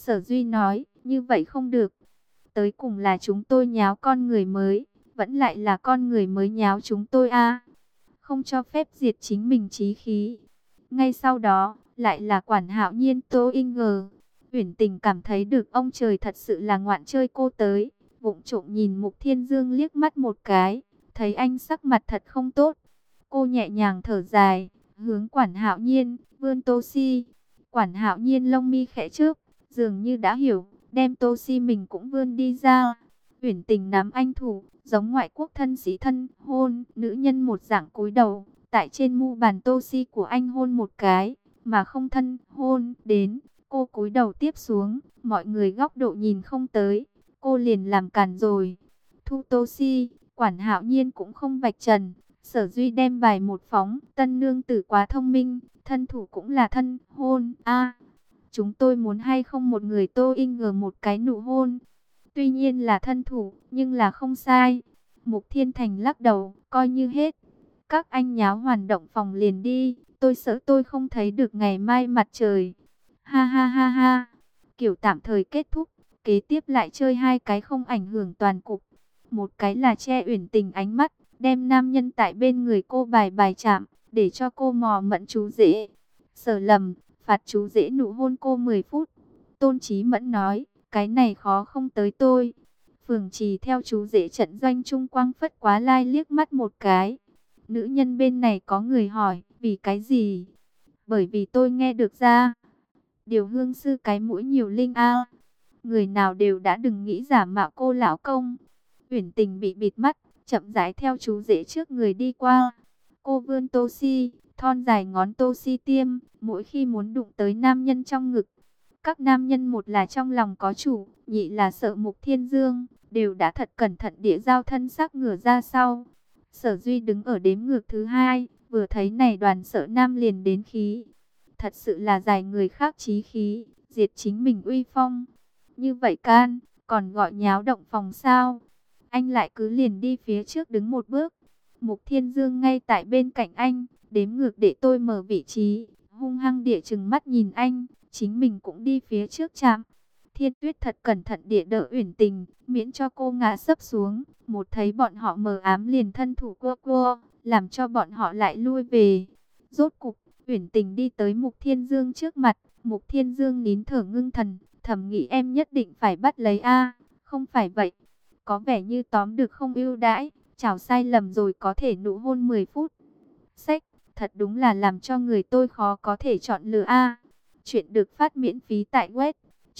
Sở Duy nói, như vậy không được. Tới cùng là chúng tôi nháo con người mới, vẫn lại là con người mới nháo chúng tôi a. Không cho phép diệt chính mình chí khí. Ngay sau đó, lại là Quản Hạo Nhiên Tô In ngờ. Uyển Tình cảm thấy được ông trời thật sự là ngoạn chơi cô tới. Vụng trộm nhìn Mục Thiên Dương liếc mắt một cái, thấy anh sắc mặt thật không tốt. Cô nhẹ nhàng thở dài, hướng Quản Hạo Nhiên, vươn Tô Si. Quản Hạo Nhiên lông mi khẽ trước, dường như đã hiểu, đem Tô Si mình cũng vươn đi ra. Uyển Tình nắm anh thủ, giống ngoại quốc thân sĩ thân, hôn, nữ nhân một dạng cúi đầu, tại trên mu bàn Tô Si của anh hôn một cái, mà không thân, hôn, đến, cô cúi đầu tiếp xuống, mọi người góc độ nhìn không tới, cô liền làm cản rồi. Thu Tô Si, Quản Hạo Nhiên cũng không vạch trần, Sở Duy đem bài một phóng, tân nương tử quá thông minh, thân thủ cũng là thân, hôn, a. Chúng tôi muốn hay không một người Tô In ngờ một cái nụ hôn. Tuy nhiên là thân thủ, nhưng là không sai. Mục Thiên Thành lắc đầu, coi như hết. Các anh nháo hoàn động phòng liền đi, tôi sợ tôi không thấy được ngày mai mặt trời. Ha ha ha ha, kiểu tạm thời kết thúc, kế tiếp lại chơi hai cái không ảnh hưởng toàn cục. Một cái là che Uyển Tình ánh mắt, đem nam nhân tại bên người cô bài bài chạm, để cho cô mò mẫn chú rể. Sở Lầm, phạt chú rể nụ hôn cô 10 phút. Tôn Chí Mẫn nói, cái này khó không tới tôi. Phường Trì theo chú rể trận doanh Trung Quang Phất Quá Lai liếc mắt một cái. Nữ nhân bên này có người hỏi, vì cái gì? Bởi vì tôi nghe được ra. Điều hương sư cái mũi nhiều linh a. Người nào đều đã đừng nghĩ giả mạo cô lão công. Uyển Tình bị bịt mắt, chậm rãi theo chú rể trước người đi qua. Cô vươn Tô Si, thon dài ngón Tô Si tiêm, mỗi khi muốn đụng tới nam nhân trong ngực. Các nam nhân một là trong lòng có chủ, nhị là sợ Mục Thiên Dương, đều đã thật cẩn thận địa giao thân xác ngửa ra sau. Sở Duy đứng ở đếm ngược thứ hai, vừa thấy này đoàn sợ nam liền đến khí. Thật sự là giải người khác chí khí, diệt chính mình uy phong. Như vậy can, còn gọi nháo động phòng sao? Anh lại cứ liền đi phía trước đứng một bước. Mục Thiên Dương ngay tại bên cạnh anh, đếm ngược để tôi mở vị trí, hung hăng địa chừng mắt nhìn anh, chính mình cũng đi phía trước chạm. Thiên Tuyết thật cẩn thận địa đỡ Uyển Tình, miễn cho cô ngã sấp xuống. Một thấy bọn họ mờ ám liền thân thủ cua cua, làm cho bọn họ lại lui về. Rốt cục, Uyển Tình đi tới Mục Thiên Dương trước mặt. Mục Thiên Dương nín thở ngưng thần, thầm nghĩ em nhất định phải bắt lấy a. Không phải vậy, có vẻ như tóm được không ưu đãi, chảo sai lầm rồi có thể nụ hôn 10 phút. Sách, thật đúng là làm cho người tôi khó có thể chọn lựa a. Chuyện được phát miễn phí tại web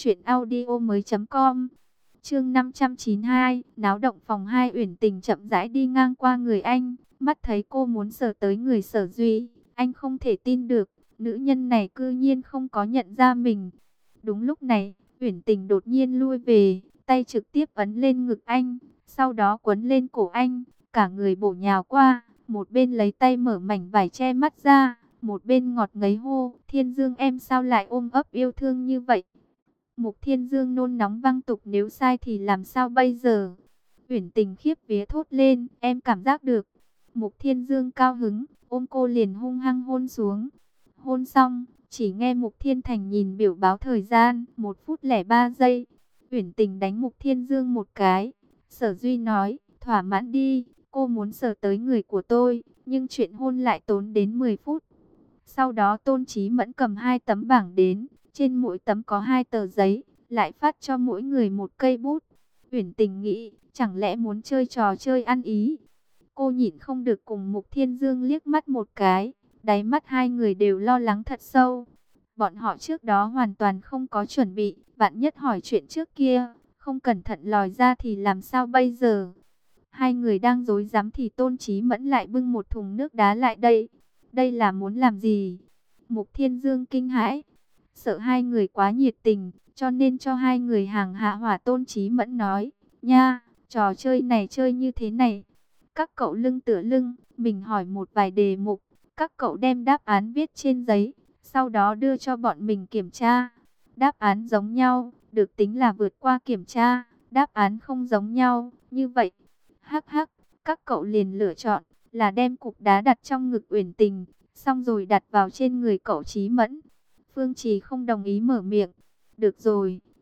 truyệnaudiomoi.com. Chương 592, náo động phòng 2. Uyển Tình chậm rãi đi ngang qua người anh, mắt thấy cô muốn sờ tới người Sở Duy, anh không thể tin được, nữ nhân này cư nhiên không có nhận ra mình. Đúng lúc này, Uyển Tình đột nhiên lui về, tay trực tiếp ấn lên ngực anh, sau đó quấn lên cổ anh, cả người bổ nhào qua, một bên lấy tay mở mảnh vải che mắt ra, một bên ngọt ngấy hô, Thiên Dương em sao lại ôm ấp yêu thương như vậy? Mục Thiên Dương nôn nóng văng tục, nếu sai thì làm sao bây giờ? Uyển Tình khiếp vía thốt lên, em cảm giác được. Mục Thiên Dương cao hứng, ôm cô liền hung hăng hôn xuống. Hôn xong, chỉ nghe Mục Thiên Thành nhìn biểu báo thời gian, 1 phút 03 giây. Uyển Tình đánh Mục Thiên Dương một cái. Sở Duy nói, thỏa mãn đi, cô muốn sờ tới người của tôi, nhưng chuyện hôn lại tốn đến 10 phút. Sau đó Tôn Chí Mẫn cầm 2 tấm bảng đến, trên mỗi tấm có 2 tờ giấy, lại phát cho mỗi người một cây bút. Uyển Tình nghĩ, chẳng lẽ muốn chơi trò chơi ăn ý. Cô nhịn không được cùng Mục Thiên Dương liếc mắt một cái, đáy mắt hai người đều lo lắng thật sâu. Bọn họ trước đó hoàn toàn không có chuẩn bị, vạn nhất hỏi chuyện trước kia, không cẩn thận lòi ra thì làm sao bây giờ. Hai người đang rối rắm thì Tôn Chí Mẫn lại bưng một thùng nước đá lại đây. Đây là muốn làm gì? Mục Thiên Dương kinh hãi, sợ hai người quá nhiệt tình, cho nên cho hai người hàng hạ hỏa. Tôn Chí Mẫn nói, nha, trò chơi này chơi như thế này. Các cậu lưng tựa lưng, mình hỏi một vài đề mục, các cậu đem đáp án viết trên giấy, sau đó đưa cho bọn mình kiểm tra. Đáp án giống nhau, được tính là vượt qua kiểm tra, đáp án không giống nhau, như vậy. Hắc hắc, các cậu liền lựa chọn là đem cục đá đặt trong ngực Uyển Tình, xong rồi đặt vào trên người cậu Chí Mẫn. Phương Trì không đồng ý mở miệng. Được rồi,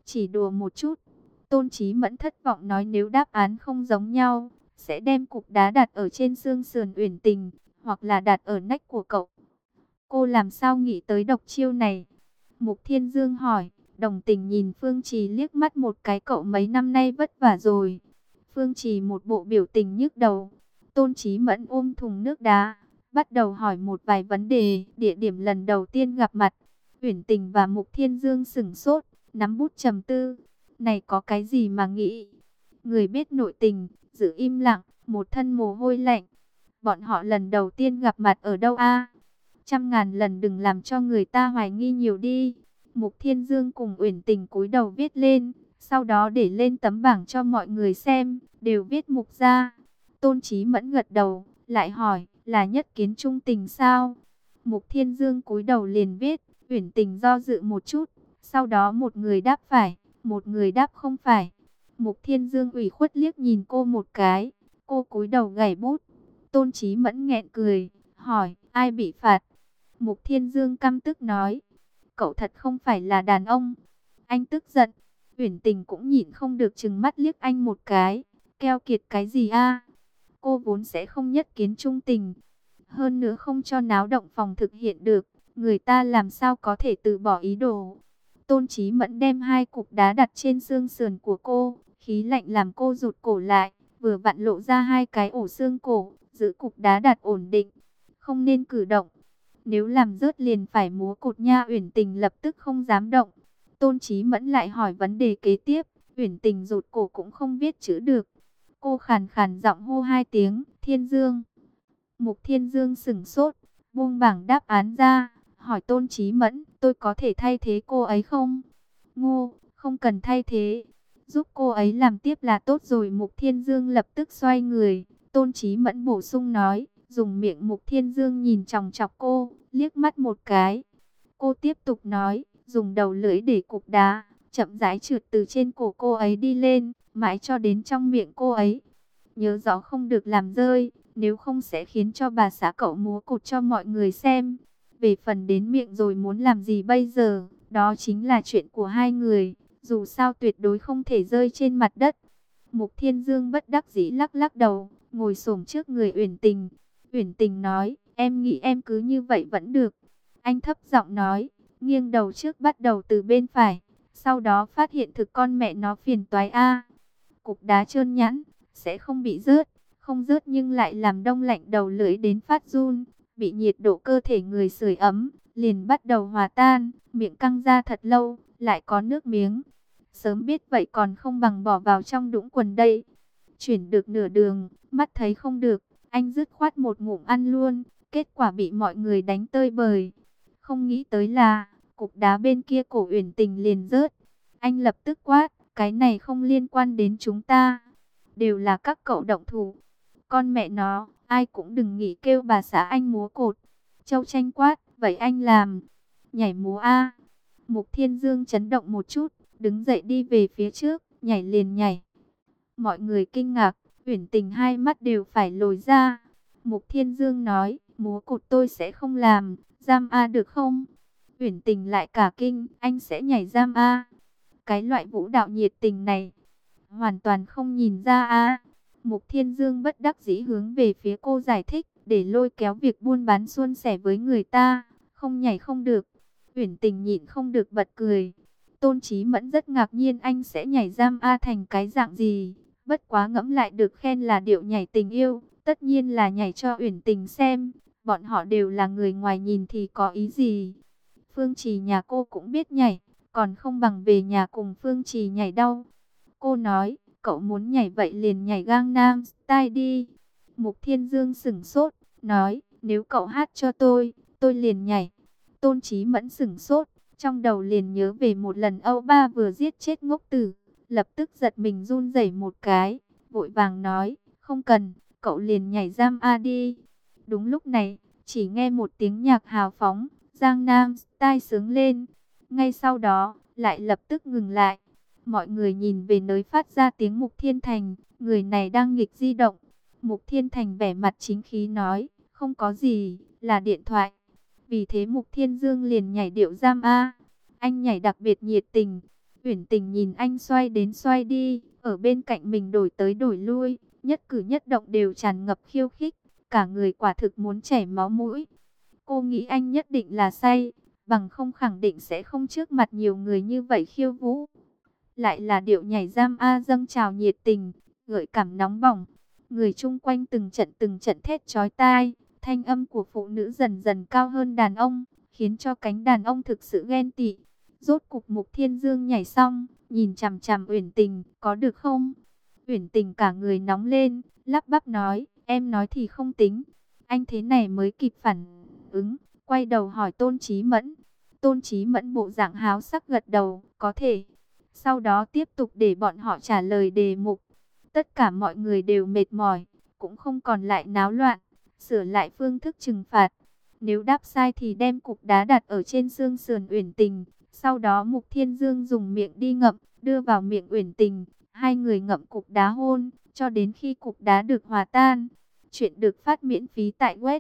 Chỉ đùa một chút. Tôn Chí Mẫn thất vọng nói nếu đáp án không giống nhau, sẽ đem cục đá đặt ở trên xương sườn Uyển Tình, hoặc là đặt ở nách của cậu. Cô làm sao nghĩ tới độc chiêu này? Mục Thiên Dương hỏi, đồng tình nhìn Phương Trì liếc mắt một cái, cậu mấy năm nay vất vả rồi. Phương Trì một bộ biểu tình nhức đầu. Tôn Chí Mẫn ôm thùng nước đá, bắt đầu hỏi một vài vấn đề. Địa điểm lần đầu tiên gặp mặt, Uyển Tình và Mục Thiên Dương sững sốt, nắm bút trầm tư. Này có cái gì mà nghĩ? Người biết nội tình, giữ im lặng, một thân mồ hôi lạnh. Bọn họ lần đầu tiên gặp mặt ở đâu a? Trăm ngàn lần đừng làm cho người ta hoài nghi nhiều đi. Mục Thiên Dương cùng Uyển Tình cúi đầu viết lên, sau đó để lên tấm bảng cho mọi người xem, đều viết Mục gia. Tôn Chí Mẫn gật đầu, lại hỏi, là nhất kiến trung tình sao? Mục Thiên Dương cúi đầu liền viết, Uyển Tình do dự một chút, sau đó một người đáp phải, một người đáp không phải. Mục Thiên Dương ủy khuất liếc nhìn cô một cái, cô cúi đầu gảy bút. Tôn Chí Mẫn nghẹn cười, hỏi, ai bị phạt? Mục Thiên Dương căm tức nói, cậu thật không phải là đàn ông. Anh tức giận. Uyển Tình cũng nhịn không được trừng mắt liếc anh một cái. Keo kiệt cái gì a? Cô vốn sẽ không nhất kiến trung tình. Hơn nữa không cho náo động phòng thực hiện được. Người ta làm sao có thể từ bỏ ý đồ. Tôn Chí Mẫn đem hai cục đá đặt trên xương sườn của cô. Khí lạnh làm cô rụt cổ lại. Vừa vặn lộ ra hai cái ổ xương cổ. Giữ cục đá đặt ổn định. Không nên cử động. Nếu làm rớt liền phải múa cột nha. Uyển Tình lập tức không dám động. Tôn Chí Mẫn lại hỏi vấn đề kế tiếp. Uyển Tình rụt cổ cũng không viết chữ được. Cô khàn khàn giọng hô hai tiếng, Thiên Dương. Mục Thiên Dương sững sốt, buông bảng đáp án ra, hỏi Tôn Chí Mẫn, tôi có thể thay thế cô ấy không? Ngô, không cần thay thế, giúp cô ấy làm tiếp là tốt rồi. Mục Thiên Dương lập tức xoay người. Tôn Chí Mẫn bổ sung nói, dùng miệng. Mục Thiên Dương nhìn chòng chọc cô, liếc mắt một cái. Cô tiếp tục nói, dùng đầu lưỡi để cục đá, chậm rãi trượt từ trên cổ cô ấy đi lên, mãi cho đến trong miệng cô ấy. Nhớ rõ không được làm rơi, nếu không sẽ khiến cho bà xã cậu múa cột cho mọi người xem. Về phần đến miệng rồi muốn làm gì bây giờ, đó chính là chuyện của hai người, dù sao tuyệt đối không thể rơi trên mặt đất. Mục Thiên Dương bất đắc dĩ lắc lắc đầu, ngồi xổm trước người Uyển Tình. Uyển Tình nói, em nghĩ em cứ như vậy vẫn được. Anh thấp giọng nói, nghiêng đầu trước bắt đầu từ bên phải, sau đó phát hiện thực con mẹ nó phiền toái a. Cục đá trơn nhẵn, sẽ không bị rớt, không rớt nhưng lại làm đông lạnh đầu lưỡi đến phát run, bị nhiệt độ cơ thể người sưởi ấm, liền bắt đầu hòa tan, miệng căng ra thật lâu, lại có nước miếng. Sớm biết vậy còn không bằng bỏ vào trong đũng quần đây. Chuyển được nửa đường, mắt thấy không được, anh dứt khoát một ngụm ăn luôn, kết quả bị mọi người đánh tơi bời. Không nghĩ tới là, cục đá bên kia cổ Uyển Tình liền rớt. Anh lập tức quát, cái này không liên quan đến chúng ta. Đều là các cậu động thủ. Con mẹ nó, ai cũng đừng nghĩ kêu bà xã anh múa cột. Châu Tranh quát, vậy anh làm. Nhảy múa a. Mục Thiên Dương chấn động một chút, đứng dậy đi về phía trước, nhảy liền nhảy. Mọi người kinh ngạc, Uyển Tình hai mắt đều phải lồi ra. Mục Thiên Dương nói, múa cột tôi sẽ không làm, giam a được không? Uyển Tình lại cả kinh, anh sẽ nhảy giam a? Cái loại vũ đạo nhiệt tình này, hoàn toàn không nhìn ra a. Mục Thiên Dương bất đắc dĩ hướng về phía cô giải thích, để lôi kéo việc buôn bán suôn sẻ với người ta, không nhảy không được. Uyển Tình nhịn không được bật cười. Tôn Chí Mẫn rất ngạc nhiên anh sẽ nhảy giam a thành cái dạng gì, bất quá ngẫm lại được khen là điệu nhảy tình yêu, tất nhiên là nhảy cho Uyển Tình xem. Bọn họ đều là người ngoài nhìn thì có ý gì? Phương Trì nhà cô cũng biết nhảy, còn không bằng về nhà cùng Phương Trì nhảy đâu. Cô nói, cậu muốn nhảy vậy liền nhảy Gangnam Style đi. Mục Thiên Dương sững sốt, nói, nếu cậu hát cho tôi liền nhảy. Tôn Chí Mẫn sững sốt, trong đầu liền nhớ về một lần Âu Ba vừa giết chết ngốc tử, lập tức giật mình run rẩy một cái, vội vàng nói, không cần, cậu liền nhảy giam a đi. Đúng lúc này, chỉ nghe một tiếng nhạc hào phóng, Gangnam Style sướng lên. Ngay sau đó, lại lập tức ngừng lại. Mọi người nhìn về nơi phát ra tiếng Mục Thiên Thành, người này đang nghịch di động. Mục Thiên Thành vẻ mặt chính khí nói, không có gì, là điện thoại. Vì thế Mục Thiên Dương liền nhảy điệu giam a. Anh nhảy đặc biệt nhiệt tình. Uyển Tình nhìn anh xoay đến xoay đi, ở bên cạnh mình đổi tới đổi lui, nhất cử nhất động đều tràn ngập khiêu khích, cả người quả thực muốn chảy máu mũi. Cô nghĩ anh nhất định là say, bằng không khẳng định sẽ không trước mặt nhiều người như vậy khiêu vũ. Lại là điệu nhảy giam a dâng trào nhiệt tình, gợi cảm nóng bỏng. Người chung quanh từng trận thét chói tai, thanh âm của phụ nữ dần dần cao hơn đàn ông, khiến cho cánh đàn ông thực sự ghen tị. Rốt cục Mục Thiên Dương nhảy xong, nhìn chằm chằm Uyển Tình, có được không? Uyển Tình cả người nóng lên, lắp bắp nói, em nói thì không tính. Anh thế này mới kịp phản ứng, quay đầu hỏi Tôn Chí Mẫn. Tôn Chí Mẫn bộ dạng háo sắc gật đầu, có thể. Sau đó tiếp tục để bọn họ trả lời đề mục. Tất cả mọi người đều mệt mỏi, cũng không còn lại náo loạn, sửa lại phương thức trừng phạt. Nếu đáp sai thì đem cục đá đặt ở trên xương sườn Uyển Tình. Sau đó Mục Thiên Dương dùng miệng đi ngậm, đưa vào miệng Uyển Tình. Hai người ngậm cục đá hôn, cho đến khi cục đá được hòa tan. Chuyện được phát miễn phí tại web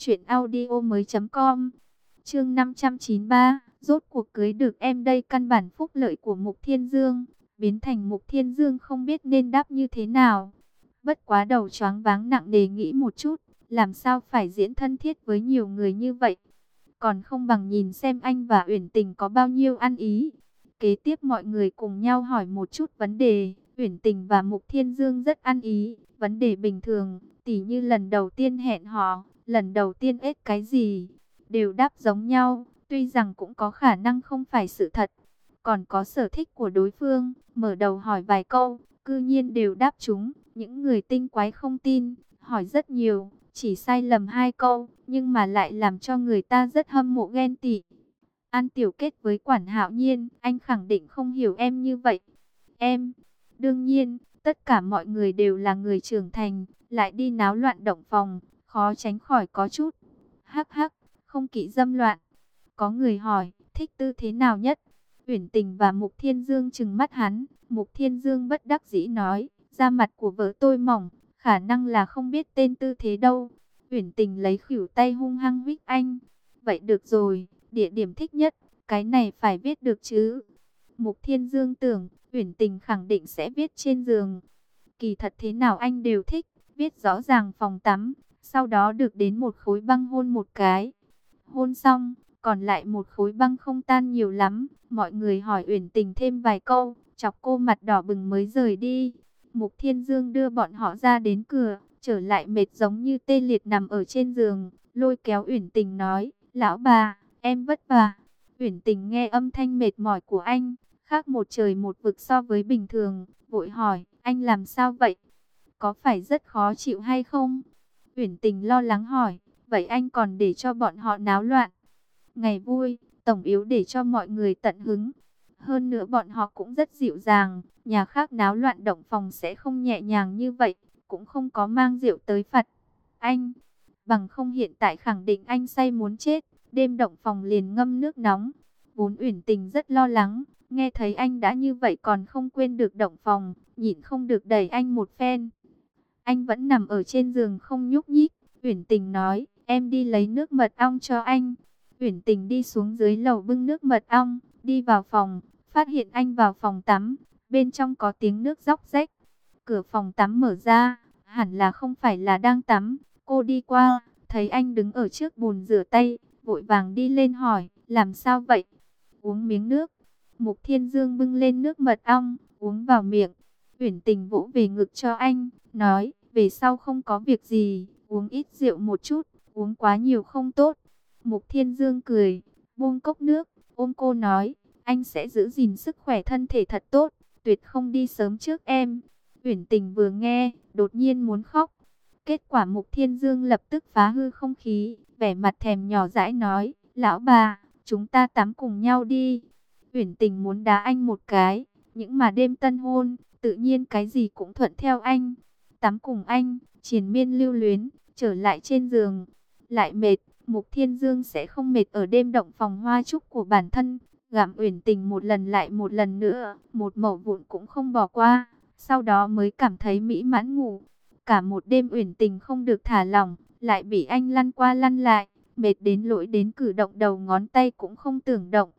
truyệnaudiomoi.com. Chương 593, rốt cuộc cưới được em đây. Căn bản phúc lợi của Mục Thiên Dương biến thành Mục Thiên Dương không biết nên đáp như thế nào. Bất quá đầu choáng váng nặng nề nghĩ một chút, làm sao phải diễn thân thiết với nhiều người như vậy, còn không bằng nhìn xem anh và Uyển Tình có bao nhiêu ăn ý. Kế tiếp mọi người cùng nhau hỏi một chút vấn đề. Uyển Tình và Mục Thiên Dương rất ăn ý, vấn đề bình thường, tỉ như lần đầu tiên hẹn hò, lần đầu tiên ết cái gì, đều đáp giống nhau, tuy rằng cũng có khả năng không phải sự thật. Còn có sở thích của đối phương, mở đầu hỏi vài câu, cư nhiên đều đáp chúng. Những người tinh quái không tin, hỏi rất nhiều, chỉ sai lầm 2 câu, nhưng mà lại làm cho người ta rất hâm mộ ghen tị. An Tiểu kết với Quản Hạo Nhiên, anh khẳng định không hiểu em như vậy. Em, đương nhiên, tất cả mọi người đều là người trưởng thành, lại đi náo loạn động phòng, khó tránh khỏi có chút. Hắc hắc, không kỵ dâm loạn. Có người hỏi, thích tư thế nào nhất? Uyển Tình và Mục Thiên Dương trừng mắt hắn. Mục Thiên Dương bất đắc dĩ nói, da mặt của vợ tôi mỏng, khả năng là không biết tên tư thế đâu. Uyển Tình lấy khuỷu tay hung hăng huých anh. Vậy được rồi, địa điểm thích nhất, cái này phải viết được chứ. Mục Thiên Dương tưởng, Uyển Tình khẳng định sẽ viết trên giường. Kỳ thật thế nào anh đều thích, viết rõ ràng phòng tắm, sau đó được đến một khối băng hôn một cái. Hôn xong, còn lại một khối băng không tan nhiều lắm. Mọi người hỏi Uyển Tình thêm vài câu, chọc cô mặt đỏ bừng mới rời đi. Mục Thiên Dương đưa bọn họ ra đến cửa, trở lại mệt giống như tê liệt nằm ở trên giường, lôi kéo Uyển Tình nói, lão bà, em vất vả. Uyển Tình nghe âm thanh mệt mỏi của anh, khác một trời một vực so với bình thường, vội hỏi, anh làm sao vậy? Có phải rất khó chịu hay không? Uyển Tình lo lắng hỏi, vậy anh còn để cho bọn họ náo loạn? Ngày vui, tổng yếu để cho mọi người tận hứng. Hơn nữa bọn họ cũng rất dịu dàng, nhà khác náo loạn động phòng sẽ không nhẹ nhàng như vậy, cũng không có mang rượu tới phạt anh. Bằng không hiện tại khẳng định anh say muốn chết, đêm động phòng liền ngâm nước nóng. Vốn Uyển Tình rất lo lắng, nghe thấy anh đã như vậy còn không quên được động phòng, nhịn không được đẩy anh một phen. Anh vẫn nằm ở trên giường không nhúc nhích. Uyển Tình nói, em đi lấy nước mật ong cho anh. Uyển Tình đi xuống dưới lầu bưng nước mật ong, đi vào phòng, phát hiện anh vào phòng tắm, bên trong có tiếng nước róc rách. Cửa phòng tắm mở ra, hẳn là không phải là đang tắm. Cô đi qua, thấy anh đứng ở trước bồn rửa tay, vội vàng đi lên hỏi, làm sao vậy? Uống miếng nước. Mục Thiên Dương bưng lên nước mật ong, uống vào miệng. Uyển Tình vỗ về ngực cho anh, nói, về sau không có việc gì, uống ít rượu một chút, uống quá nhiều không tốt. Mục Thiên Dương cười, buông cốc nước, ôm cô nói, anh sẽ giữ gìn sức khỏe thân thể thật tốt, tuyệt không đi sớm trước em. Uyển Tình vừa nghe, đột nhiên muốn khóc. Kết quả Mục Thiên Dương lập tức phá hư không khí, vẻ mặt thèm nhỏ dãi nói, lão bà, chúng ta tắm cùng nhau đi. Uyển Tình muốn đá anh một cái, những mà đêm tân hôn, tự nhiên cái gì cũng thuận theo anh. Tắm cùng anh, triền miên lưu luyến, trở lại trên giường, lại mệt. Mục Thiên Dương sẽ không mệt ở đêm động phòng hoa trúc của bản thân, gặm Uyển Tình một lần lại một lần nữa, một mẩu vụn cũng không bỏ qua, sau đó mới cảm thấy mỹ mãn ngủ. Cả một đêm Uyển Tình không được thả lỏng, lại bị anh lăn qua lăn lại, mệt đến lỗi đến cử động đầu ngón tay cũng không tưởng động.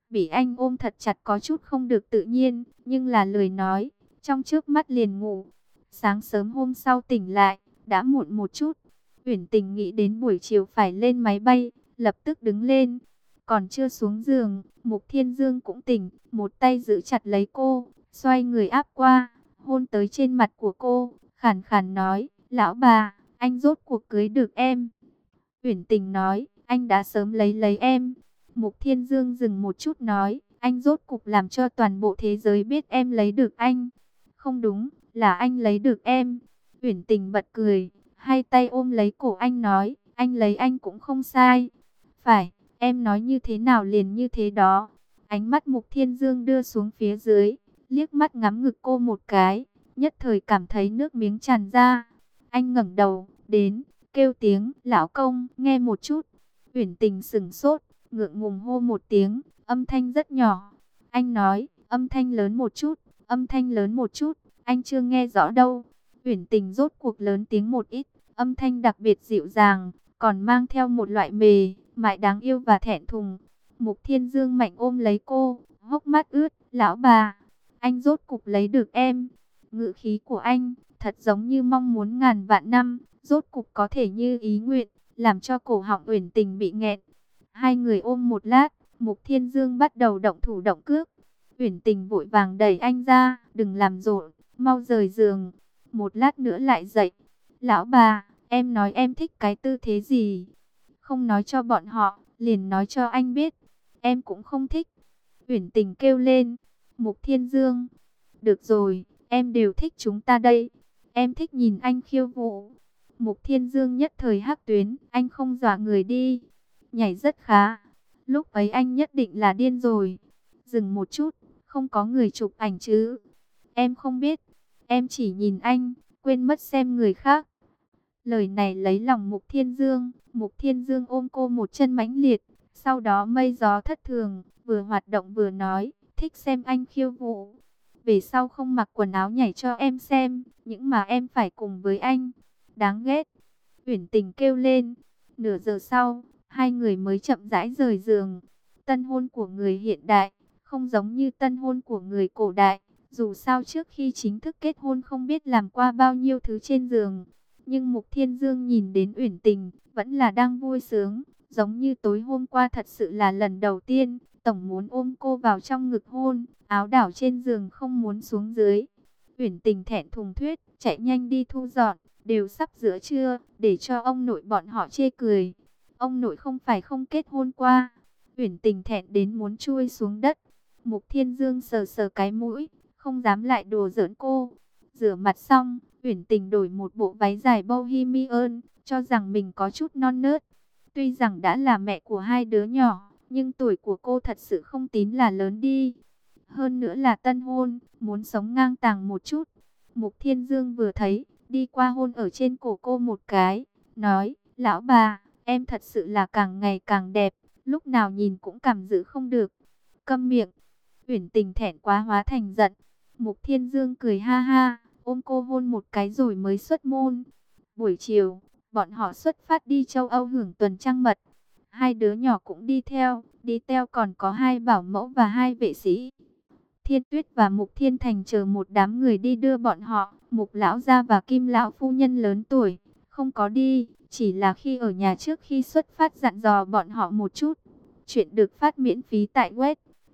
bị anh ôm thật chặt có chút không được tự nhiên, nhưng là lời nói, trong chớp mắt liền ngủ. Sáng sớm hôm sau tỉnh lại, đã muộn một chút. Uyển Tình nghĩ đến buổi chiều phải lên máy bay, lập tức đứng lên. Còn chưa xuống giường, Mục Thiên Dương cũng tỉnh, một tay giữ chặt lấy cô, xoay người áp qua, hôn tới trên mặt của cô, khàn khàn nói, lão bà, anh rốt cuộc cưới được em. Uyển Tình nói, anh đã sớm lấy em. Mục Thiên Dương dừng một chút nói, anh rốt cuộc làm cho toàn bộ thế giới biết em lấy được anh. Không đúng, là anh lấy được em. Uyển Tình bật cười, hai tay ôm lấy cổ anh nói, anh lấy anh cũng không sai. Phải, em nói như thế nào liền như thế đó. Ánh mắt Mục Thiên Dương đưa xuống phía dưới, liếc mắt ngắm ngực cô một cái, nhất thời cảm thấy nước miếng tràn ra. Anh ngẩng đầu, đến, kêu tiếng, lão công, nghe một chút. Uyển Tình sững sốt, ngượng ngùng hô một tiếng, âm thanh rất nhỏ. Anh nói, âm thanh lớn một chút, âm thanh lớn một chút, anh chưa nghe rõ đâu. Uyển Tình rốt cuộc lớn tiếng một ít, âm thanh đặc biệt dịu dàng, còn mang theo một loại mại đáng yêu và thẹn thùng. Mục Thiên Dương mạnh ôm lấy cô, hốc mắt ướt, lão bà, anh rốt cục lấy được em. Ngữ khí của anh, thật giống như mong muốn ngàn vạn năm, rốt cục có thể như ý nguyện, làm cho cổ họng Uyển Tình bị nghẹn. Hai người ôm một lát, Mục Thiên Dương bắt đầu động thủ động cước. Uyển Tình vội vàng đẩy anh ra, đừng làm rộn, mau rời giường. Một lát nữa lại dậy. Lão bà, em nói em thích cái tư thế gì? Không nói cho bọn họ, liền nói cho anh biết. Em cũng không thích. Uyển Tình kêu lên. Mục Thiên Dương, được rồi, em đều thích chúng ta đây. Em thích nhìn anh khiêu vũ. Mục Thiên Dương nhất thời hắc tuyến, anh không dọa người đi. Nhảy rất khá. Lúc ấy anh nhất định là điên rồi. Dừng một chút, không có người chụp ảnh chứ? Em không biết, em chỉ nhìn anh, quên mất xem người khác. Lời này lấy lòng Mục Thiên Dương. Mục Thiên Dương ôm cô một chân mãnh liệt, sau đó mây gió thất thường, vừa hoạt động vừa nói, thích xem anh khiêu vũ. Về sau không mặc quần áo nhảy cho em xem, những mà em phải cùng với anh. Đáng ghét. Uyển Tình kêu lên. Nửa giờ sau, hai người mới chậm rãi rời giường. Tân hôn của người hiện đại, không giống như tân hôn của người cổ đại. Dù sao trước khi chính thức kết hôn không biết làm qua bao nhiêu thứ trên giường. Nhưng Mục Thiên Dương nhìn đến Uyển Tình, vẫn là đang vui sướng. Giống như tối hôm qua thật sự là lần đầu tiên, tổng muốn ôm cô vào trong ngực hôn, áo đảo trên giường không muốn xuống dưới. Uyển Tình thẹn thùng thuyết, chạy nhanh đi thu dọn, đều sắp giữa trưa, để cho ông nội bọn họ chê cười. Ông nội không phải không kết hôn qua. Uyển Tình thẹn đến muốn chui xuống đất. Mục Thiên Dương sờ sờ cái mũi, không dám lại đùa giỡn cô. Rửa mặt xong, Uyển Tình đổi một bộ váy dài bohemian, cho rằng mình có chút non nớt. Tuy rằng đã là mẹ của hai đứa nhỏ, nhưng tuổi của cô thật sự không tín là lớn đi. Hơn nữa là tân hôn, muốn sống ngang tàng một chút. Mục Thiên Dương vừa thấy, đi qua hôn ở trên cổ cô một cái, nói, lão bà, em thật sự là càng ngày càng đẹp, lúc nào nhìn cũng cảm giữ không được. Câm miệng. Uyển Tình thẹn quá hóa thành giận. Mục Thiên Dương cười ha ha, ôm cô hôn một cái rồi mới xuất môn. Buổi chiều, bọn họ xuất phát đi châu Âu hưởng tuần trăng mật. Hai đứa nhỏ cũng đi theo còn có hai bảo mẫu và hai vệ sĩ. Thiên Tuyết và Mục Thiên Thành chờ một đám người đi đưa bọn họ. Mục lão gia và Kim lão phu nhân lớn tuổi, không có đi, chỉ là khi ở nhà trước khi xuất phát dặn dò bọn họ một chút. Chuyện được phát miễn phí tại web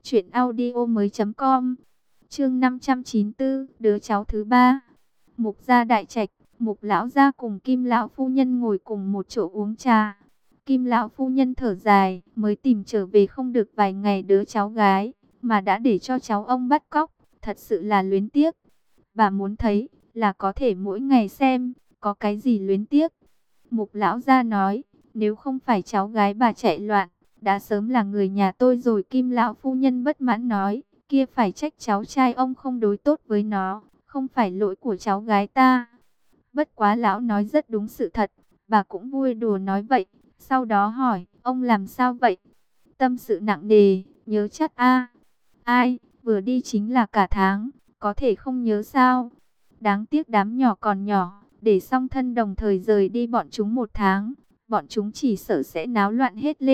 truyệnaudiomoi.com. Chương 594, đứa cháu thứ ba. Mục gia đại trạch, Mục lão gia cùng Kim lão phu nhân ngồi cùng một chỗ uống trà. Kim lão phu nhân thở dài, mới tìm trở về không được vài ngày đứa cháu gái, mà đã để cho cháu ông bắt cóc, thật sự là luyến tiếc. Bà muốn thấy, là có thể mỗi ngày xem, có cái gì luyến tiếc. Mục lão gia nói, nếu không phải cháu gái bà chạy loạn, đã sớm là người nhà tôi rồi. Kim lão phu nhân bất mãn nói, kia phải trách cháu trai ông không đối tốt với nó, không phải lỗi của cháu gái ta. Bất quá lão nói rất đúng sự thật, bà cũng vui đùa nói vậy. Sau đó hỏi, ông làm sao vậy? Tâm sự nặng nề, nhớ chắc a. Ai, vừa đi chính là cả tháng, có thể không nhớ sao? Đáng tiếc đám nhỏ còn nhỏ, để song thân đồng thời rời đi bọn chúng một tháng. Bọn chúng chỉ sợ sẽ náo loạn hết lên,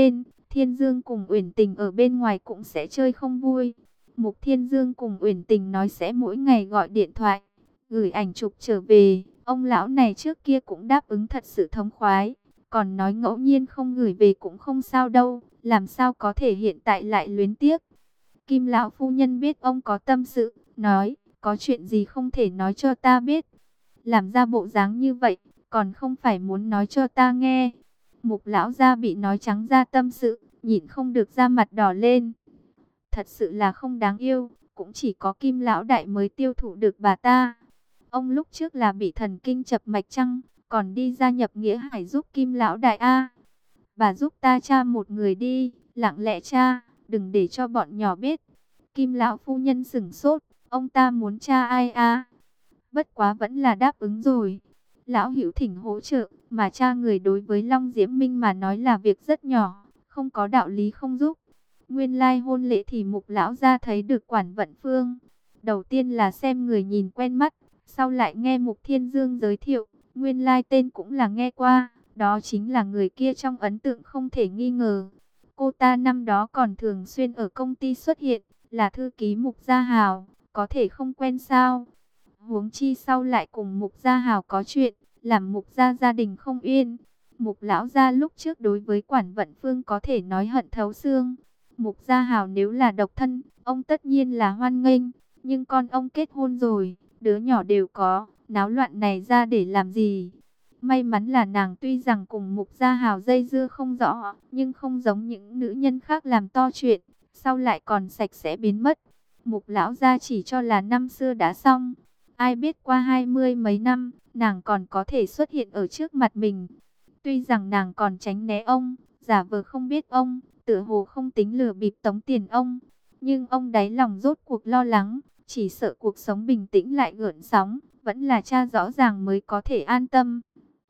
Thiên Dương cùng Uyển Tình ở bên ngoài cũng sẽ chơi không vui. Mục Thiên Dương cùng Uyển Tình nói sẽ mỗi ngày gọi điện thoại, gửi ảnh chụp trở về. Ông lão này trước kia cũng đáp ứng thật sự thống khoái, còn nói ngẫu nhiên không gửi về cũng không sao đâu, làm sao có thể hiện tại lại luyến tiếc. Kim lão phu nhân biết ông có tâm sự, nói, có chuyện gì không thể nói cho ta biết. Làm ra bộ dáng như vậy, còn không phải muốn nói cho ta nghe. Mục lão gia bị nói trắng ra tâm sự, nhịn không được da mặt đỏ lên. Thật sự là không đáng yêu, cũng chỉ có Kim lão đại mới tiêu thụ được bà ta. Ông lúc trước là bị thần kinh chập mạch chăng, còn đi gia nhập nghĩa hải giúp Kim lão đại a. Bà giúp ta tra một người đi, lặng lẽ tra, đừng để cho bọn nhỏ biết. Kim lão phu nhân sửng sốt, ông ta muốn tra ai a? Bất quá vẫn là đáp ứng rồi. Lão Hữu thỉnh hỗ trợ, mà tra người đối với Long Diễm Minh mà nói là việc rất nhỏ, không có đạo lý không giúp. Nguyên lai hôn lễ thì Mục lão gia thấy được Quản Vận Phương. Đầu tiên là xem người nhìn quen mắt, sau lại nghe Mục Thiên Dương giới thiệu, nguyên lai tên cũng là nghe qua, đó chính là người kia trong ấn tượng không thể nghi ngờ. Cô ta năm đó còn thường xuyên ở công ty xuất hiện, là thư ký Mục Gia Hào, có thể không quen sao? Huống chi sau lại cùng Mục Gia Hào có chuyện, làm Mục Gia gia đình không yên. Mục lão gia lúc trước đối với Quản Vận Phương có thể nói hận thấu xương. Mục Gia Hào nếu là độc thân, ông tất nhiên là hoan nghênh, nhưng con ông kết hôn rồi, đứa nhỏ đều có, náo loạn này ra để làm gì? May mắn là nàng tuy rằng cùng Mục Gia Hào dây dưa không rõ, nhưng không giống những nữ nhân khác làm to chuyện, sau lại còn sạch sẽ biến mất. Mục lão gia chỉ cho là năm xưa đã xong, ai biết qua 20 mấy năm, nàng còn có thể xuất hiện ở trước mặt mình. Tuy rằng nàng còn tránh né ông, giả vờ không biết ông, tựa hồ không tính lừa bịp tống tiền ông, nhưng ông đáy lòng rốt cuộc lo lắng, chỉ sợ cuộc sống bình tĩnh lại gợn sóng, vẫn là tra rõ ràng mới có thể an tâm.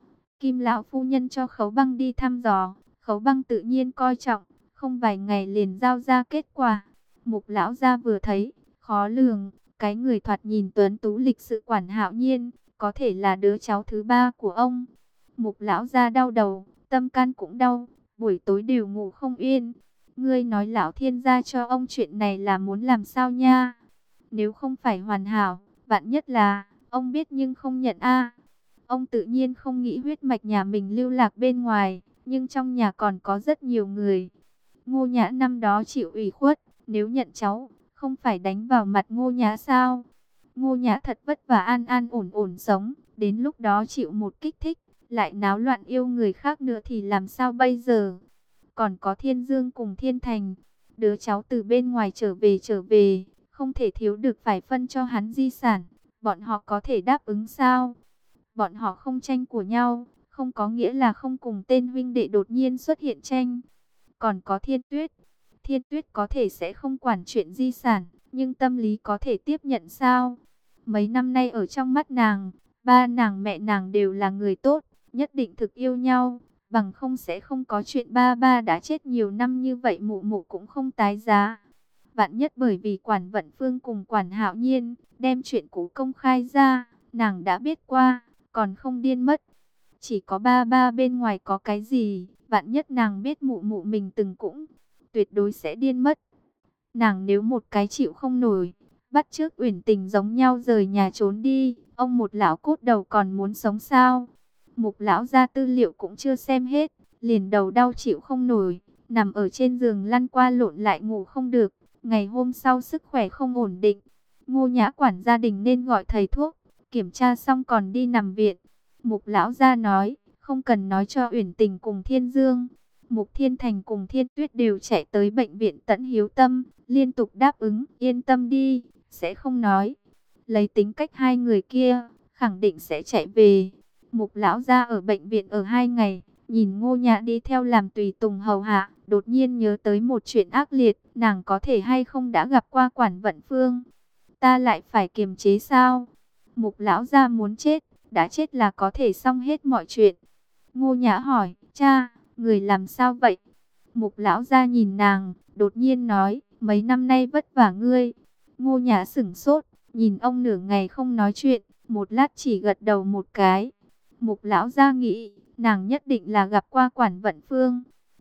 Kim lão phu nhân cho Khấu Băng đi thăm dò, Khấu Băng tự nhiên coi trọng, không vài ngày liền giao ra kết quả. Mục lão gia vừa thấy, khó lường, cái người thoạt nhìn tuấn tú lịch sự Quản Hạo Nhiên, có thể là đứa cháu thứ ba của ông. Mục lão gia đau đầu, tâm can cũng đau, buổi tối đều ngủ không yên. Ngươi nói lão thiên gia cho ông chuyện này là muốn làm sao nha? Nếu không phải hoàn hảo, vạn nhất là, ông biết nhưng không nhận a. Ông tự nhiên không nghĩ huyết mạch nhà mình lưu lạc bên ngoài, nhưng trong nhà còn có rất nhiều người. Ngô Nhã năm đó chịu ủy khuất, nếu nhận cháu, không phải đánh vào mặt Ngô Nhã sao? Ngô Nhã thật vất vả an an ổn ổn sống, đến lúc đó chịu một kích thích, lại náo loạn yêu người khác nữa thì làm sao bây giờ? Còn có Thiên Dương cùng Thiên Thành, đứa cháu từ bên ngoài trở về, không thể thiếu được phải phân cho hắn di sản, bọn họ có thể đáp ứng sao? Bọn họ không tranh của nhau, không có nghĩa là không cùng tên huynh đệ đột nhiên xuất hiện tranh. Còn có Thiên Tuyết có thể sẽ không quản chuyện di sản, nhưng tâm lý có thể tiếp nhận sao? Mấy năm nay ở trong mắt nàng, ba nàng mẹ nàng đều là người tốt, nhất định thực yêu nhau, bằng không sẽ không có chuyện ba ba đã chết nhiều năm như vậy mụ mụ cũng không tái giá. Vạn nhất bởi vì Quản Vận Phương cùng Quản Hạo Nhiên đem chuyện cũ công khai ra, nàng đã biết qua, còn không điên mất. Chỉ có ba ba bên ngoài có cái gì, vạn nhất nàng biết mụ mụ mình từng cũng, tuyệt đối sẽ điên mất. Nàng nếu một cái chịu không nổi, bắt chước Uyển Tình giống nhau rời nhà trốn đi, ông một lão cốt đầu còn muốn sống sao? Mục lão ra tư liệu cũng chưa xem hết, liền đầu đau chịu không nổi, nằm ở trên giường lăn qua lộn lại ngủ không được, ngày hôm sau sức khỏe không ổn định. Ngô Nhã quản gia đình nên gọi thầy thuốc, kiểm tra xong còn đi nằm viện. Mục lão gia nói, không cần nói cho Uyển Tình cùng Thiên Dương. Mục Thiên Thành cùng Thiên Tuyết đều chạy tới bệnh viện Tẫn Hiếu Tâm, liên tục đáp ứng, yên tâm đi, sẽ không nói. Lấy tính cách hai người kia, khẳng định sẽ chạy về. Mục lão gia ở bệnh viện ở 2 ngày, nhìn Ngô Nhã đi theo làm tùy tùng hầu hạ, đột nhiên nhớ tới một chuyện ác liệt, nàng có thể hay không đã gặp qua Quản Vận Phương. Ta lại phải kiềm chế sao? Mục lão gia muốn chết, đã chết là có thể xong hết mọi chuyện. Ngô Nhã hỏi, cha, người làm sao vậy? Mục lão gia nhìn nàng, đột nhiên nói, mấy năm nay vất vả ngươi. Ngô Nhã sửng sốt, nhìn ông nửa ngày không nói chuyện, một lát chỉ gật đầu một cái. Mục lão gia nghĩ, nàng nhất định là gặp qua Quản Vận Phương.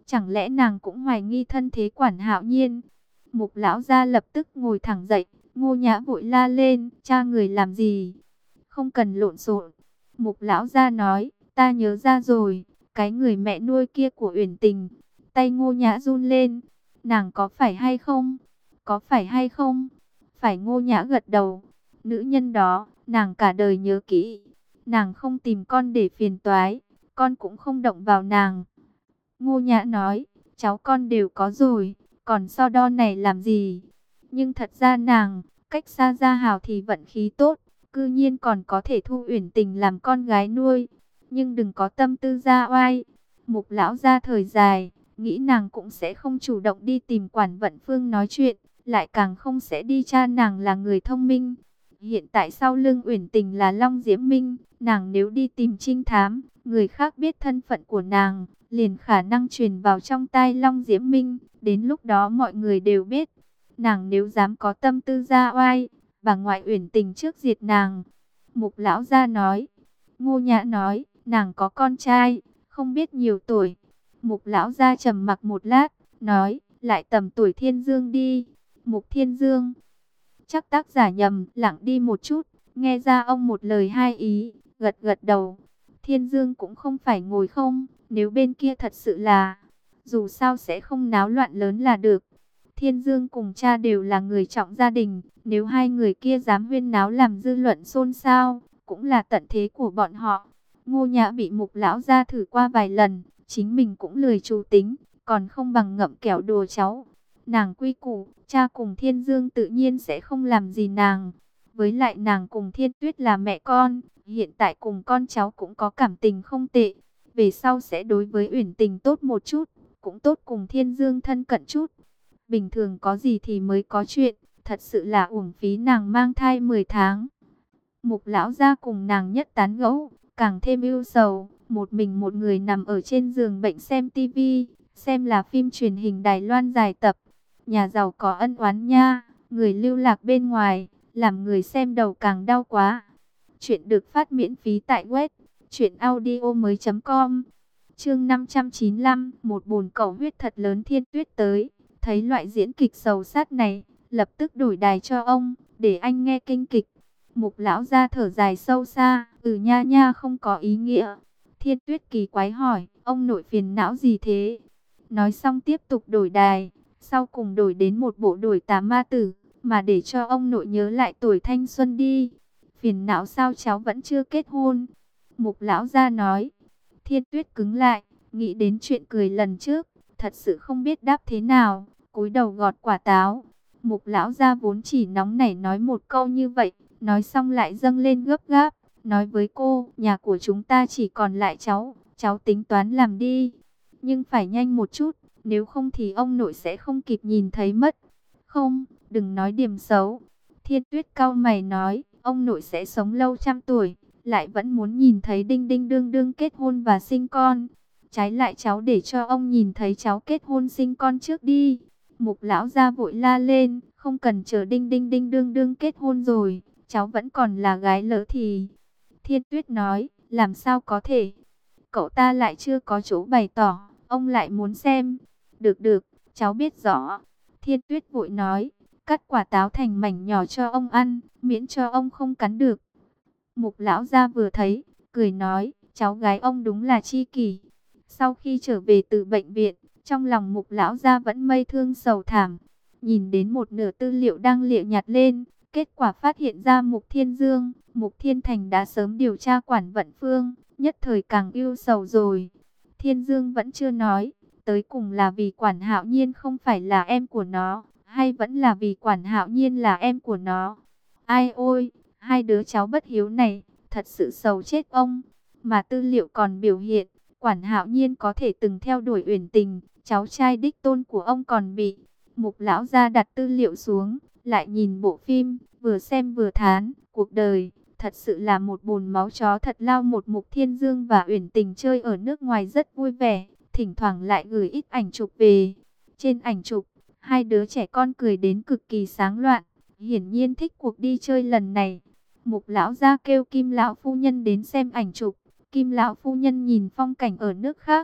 Chẳng lẽ nàng cũng hoài nghi thân thế Quản Hạo Nhiên? Mục lão gia lập tức ngồi thẳng dậy. Ngô Nhã vội la lên, cha người làm gì? Không cần lộn xộn. Mục lão gia nói, ta nhớ ra rồi, cái người mẹ nuôi kia của Uyển Tình. Tay Ngô Nhã run lên, nàng có phải hay không? Có phải hay không? Phải. Ngô Nhã gật đầu. Nữ nhân đó, nàng cả đời nhớ kỹ. Nàng không tìm con để phiền toái, con cũng không động vào nàng. Ngô Nhã nói, cháu con đều có rồi, còn so đo này làm gì? Nhưng thật ra nàng, cách xa Gia Hào thì vận khí tốt, cư nhiên còn có thể thu Uyển Tình làm con gái nuôi. Nhưng đừng có tâm tư ra oai. Mục lão gia thời dài, nghĩ nàng cũng sẽ không chủ động đi tìm Quản Vận Phương nói chuyện, lại càng không sẽ đi tra nàng là người thông minh. Hiện tại sau lưng Uyển Tình là Long Diễm Minh, nàng nếu đi tìm trinh thám, người khác biết thân phận của nàng, liền khả năng truyền vào trong tai Long Diễm Minh, đến lúc đó mọi người đều biết. Nàng nếu dám có tâm tư ra oai, bà ngoại Uyển Tình trước diệt nàng. Mục lão gia nói. Ngô Nhã nói, nàng có con trai, không biết nhiều tuổi. Mục lão gia trầm mặc một lát, nói, lại tầm tuổi Thiên Dương đi. Mục Thiên Dương. Chắc tác giả nhầm, lặng đi một chút, nghe ra ông một lời hai ý, gật gật đầu. Thiên Dương cũng không phải ngồi không, nếu bên kia thật sự là, dù sao sẽ không náo loạn lớn là được. Thiên Dương cùng cha đều là người trọng gia đình, nếu hai người kia dám huyên náo làm dư luận xôn xao, cũng là tận thế của bọn họ. Ngô Nhã bị Mục lão gia thử qua vài lần, chính mình cũng lười chủ tính, còn không bằng ngậm kẹo đùa cháu. Nàng quy củ, cha cùng Thiên Dương tự nhiên sẽ không làm gì nàng. Với lại nàng cùng Thiên Tuyết là mẹ con, hiện tại cùng con cháu cũng có cảm tình không tệ. Về sau sẽ đối với Uyển Tình tốt một chút, cũng tốt cùng Thiên Dương thân cận chút. Bình thường có gì thì mới có chuyện, thật sự là uổng phí nàng mang thai 10 tháng. Mục lão gia cùng nàng nhất tán gẫu, càng thêm ưu sầu, một mình một người nằm ở trên giường bệnh xem tivi, xem là phim truyền hình Đài Loan dài tập. Nhà giàu có ân oán nha, người lưu lạc bên ngoài, làm người xem đầu càng đau quá. Chuyện được phát miễn phí tại web truyệnaudiomoi.com. Chương 595, một bồn cầu huyết thật lớn. Thiên Tuyết tới, thấy loại diễn kịch sầu sát này, lập tức đổi đài cho ông, để anh nghe kinh kịch. Mục lão gia thở dài sâu xa, nha nha không có ý nghĩa. Thiên Tuyết kỳ quái hỏi, ông nội phiền não gì thế? Nói xong tiếp tục đổi đài, sau cùng đổi đến một bộ Đổi Tà Ma Tử, mà để cho ông nội nhớ lại tuổi thanh xuân đi. Phiền não sao, cháu vẫn chưa kết hôn? Mục lão gia nói. Thiên Tuyết cứng lại, nghĩ đến chuyện cười lần trước, thật sự không biết đáp thế nào, cúi đầu gọt quả táo. Mục lão gia vốn chỉ nóng nảy nói một câu như vậy, nói xong lại dâng lên gấp gáp, nói với cô, nhà của chúng ta chỉ còn lại cháu tính toán làm đi, nhưng phải nhanh một chút, nếu không thì ông nội sẽ không kịp nhìn thấy mất. Không, đừng nói điểm xấu. Thiên Tuyết cau mày nói, ông nội sẽ sống lâu trăm tuổi, lại vẫn muốn nhìn thấy đinh đinh đương đương kết hôn và sinh con. Trái lại cháu để cho ông nhìn thấy cháu kết hôn sinh con trước đi. Mục lão gia vội la lên, không cần chờ đinh đinh đinh đương đương kết hôn rồi, cháu vẫn còn là gái lỡ thì. Thiên Tuyết nói, làm sao có thể? Cậu ta lại chưa có chỗ bày tỏ, ông lại muốn xem. Được được, cháu biết rõ. Thiên Tuyết vội nói, cắt quả táo thành mảnh nhỏ cho ông ăn, miễn cho ông không cắn được. Mục lão gia vừa thấy, cười nói, cháu gái ông đúng là chi kỷ. Sau khi trở về từ bệnh viện, trong lòng Mục lão gia vẫn mây thương sầu thảm. Nhìn đến một nửa tư liệu đang lịa nhặt lên, kết quả phát hiện ra Mục Thiên Dương, Mục Thiên Thành đã sớm điều tra Quản Vận Phương, nhất thời càng ưu sầu rồi. Thiên Dương vẫn chưa nói, tới cùng là vì Quản Hạo Nhiên không phải là em của nó, hay vẫn là vì Quản Hạo Nhiên là em của nó. Ai ôi, hai đứa cháu bất hiếu này, thật sự sầu chết ông. Mà tư liệu còn biểu hiện, Quản Hạo Nhiên có thể từng theo đuổi Uyển Tình, cháu trai đích tôn của ông còn bị. Mục lão gia đặt tư liệu xuống, lại nhìn bộ phim, vừa xem vừa thán, cuộc đời thật sự là một bồn máu chó thật lao. Một Mục Thiên Dương và Uyển Tình chơi ở nước ngoài rất vui vẻ, thỉnh thoảng lại gửi ít ảnh chụp về. Trên ảnh chụp, hai đứa trẻ con cười đến cực kỳ sáng loạn, hiển nhiên thích cuộc đi chơi lần này. Mục lão gia kêu Kim lão phu nhân đến xem ảnh chụp. Kim lão phu nhân nhìn phong cảnh ở nước khác,